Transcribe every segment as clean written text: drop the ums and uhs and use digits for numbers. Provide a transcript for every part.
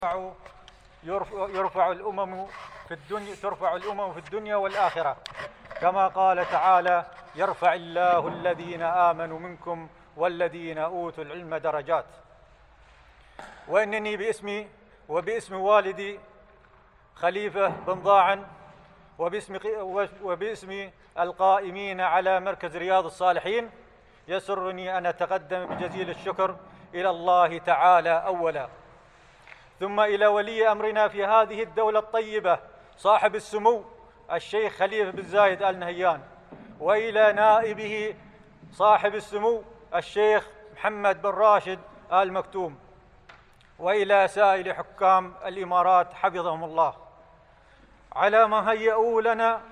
يرفع الأمم في الدنيا، ترفع الأمم في الدنيا والآخرة، كما قال تعالى: يرفع الله الذين آمنوا منكم والذين أوتوا العلم درجات. وإنني باسمي وباسم والدي خليفة بن ضاعن وباسم القائمين على مركز رياض الصالحين يسرني أن أتقدم بجزيل الشكر إلى الله تعالى أولا، ثم إلى ولي أمرنا في هذه الدولة الطيبة صاحب السمو الشيخ خليفة بن زايد آل نهيان، وإلى نائبه صاحب السمو الشيخ محمد بن راشد آل مكتوم، وإلى سائر حكام الإمارات حفظهم الله، على ما هيئوا لنا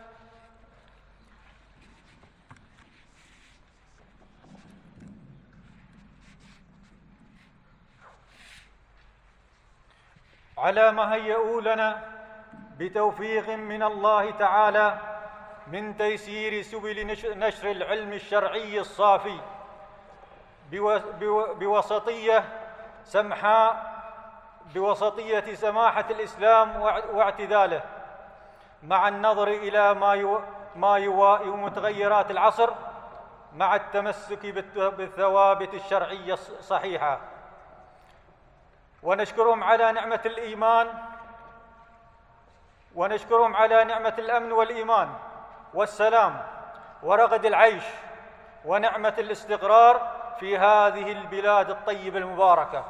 بتوفيق من الله تعالى من تيسير سبل نشر العلم الشرعي الصافي بوسطية سمحاء، بوسطية سماحة الإسلام واعتداله، مع النظر إلى ما يوائم متغيرات العصر، مع التمسك بالثوابت الشرعية الصحيحة. ونشكرهم على نعمة الإيمان، ونشكرهم على نعمة الأمن والإيمان والسلام ورغد العيش ونعمة الاستقرار في هذه البلاد الطيبة المباركة.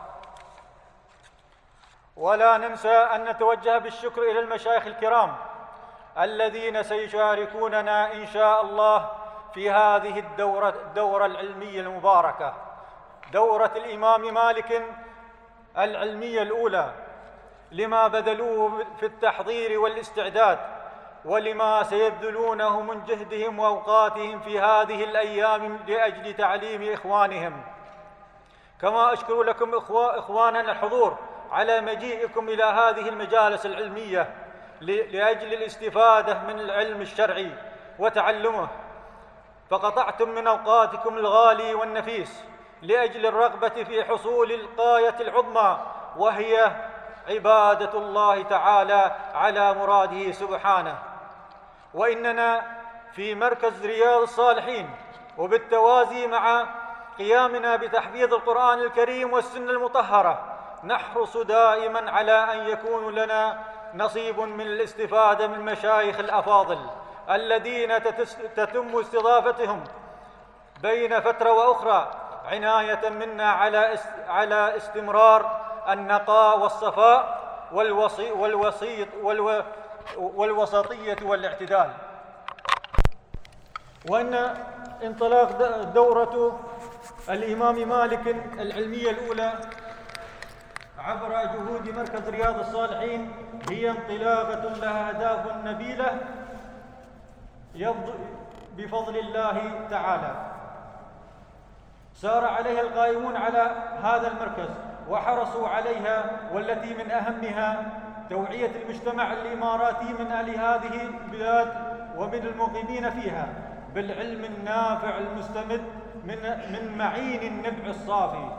ولا ننسى أن نتوجه بالشكر إلى المشايخ الكرام الذين سيشاركوننا إن شاء الله في هذه الدورة العلمية المباركة، دورة الإمام مالك العلمية الأولى، لما بذلوه في التحضير والاستعداد، ولما سيبذلونه من جهدهم وأوقاتهم في هذه الأيام لأجل تعليم إخوانهم. كما أشكر لكم إخواننا الحضور على مجيئكم إلى هذه المجالس العلمية لأجل الاستفادة من العلم الشرعي وتعلمه، فقطعتم من أوقاتكم الغالي والنفيس لأجل الرغبة في حصول الغاية العظمى، وهي عبادة الله تعالى على مراده سبحانه. وإننا في مركز رياض الصالحين، وبالتوازي مع قيامنا بتحفيظ القرآن الكريم والسنة المطهرة، نحرص دائما على أن يكون لنا نصيب من الاستفادة من مشايخ الأفاضل الذين تتم استضافتهم بين فترة وأخرى، عناية منا على استمرار النقاء والصفاء والوسطية والاعتدال. وأن انطلاق دورة الإمام مالك العلمية الأولى عبر جهود مركز رياض الصالحين هي انطلاقة لها أهداف نبيلة بفضل الله تعالى سار عليها القائمون على هذا المركز وحرصوا عليها، والتي من أهمها توعية المجتمع الإماراتي من أهل هذه البلاد ومن المقيمين فيها بالعلم النافع المستمد من معين النبع الصافي،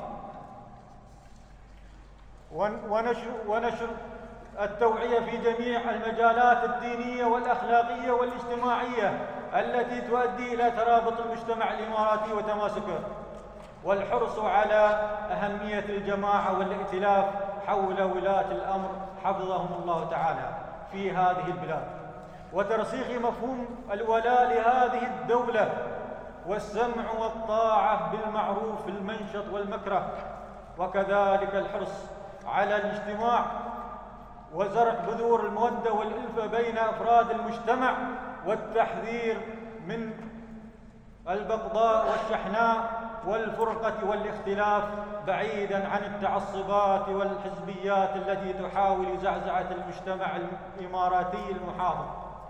ونشر التوعية في جميع المجالات الدينية والأخلاقية والاجتماعية التي تؤدي إلى ترابط المجتمع الإماراتي وتماسكه، والحرص على أهمية الجماعة والائتلاف حول ولاة الأمر حفظهم الله تعالى في هذه البلاد، وترسيخ مفهوم الولاء لهذه الدولة، والسمع والطاعة بالمعروف في المنشط والمكره، وكذلك الحرص على الاجتماع وزرع بذور المودة والألفة بين أفراد المجتمع، والتحذير من البغضاء والشحناء والفرقة والاختلاف، بعيداً عن التعصبات والحزبيات التي تحاول زعزعة المجتمع الإماراتي المحافظ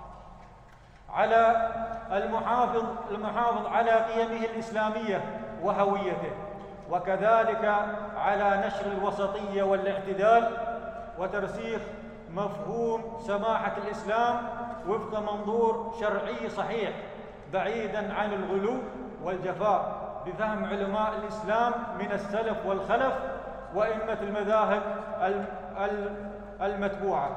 على المحافظ على قيمه الإسلامية وهويته، وكذلك على نشر الوسطية والاعتدال وترسيخ مفهوم سماحة الإسلام وفق منظور شرعي صحيح، بعيداً عن الغلو والجفاء، بفهم علماء الإسلام من السلف والخلف وأئمة المذاهب المتبوعة،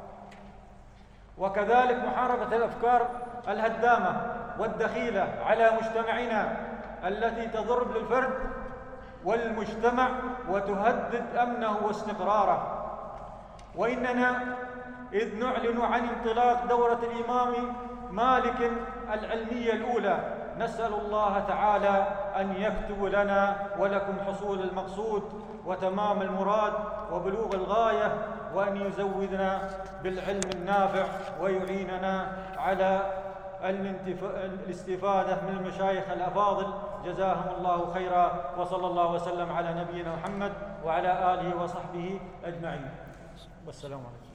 وكذلك محاربة الأفكار الهدامة والدخيلة على مجتمعنا التي تضر بالفرد والمجتمع وتهدد أمنه واستقراره. وإننا إذ نعلن عن انطلاق دورة الإمام مالك العلمية الأولى نسأل الله تعالى أن يكتب لنا ولكم حصول المقصود وتمام المراد وبلوغ الغاية، وأن يزودنا بالعلم النافع ويعيننا على الاستفادة من المشايخ الأفاضل جزاهم الله خيرا، وصلى الله وسلم على نبينا محمد وعلى آله وصحبه أجمعين، والسلام عليكم.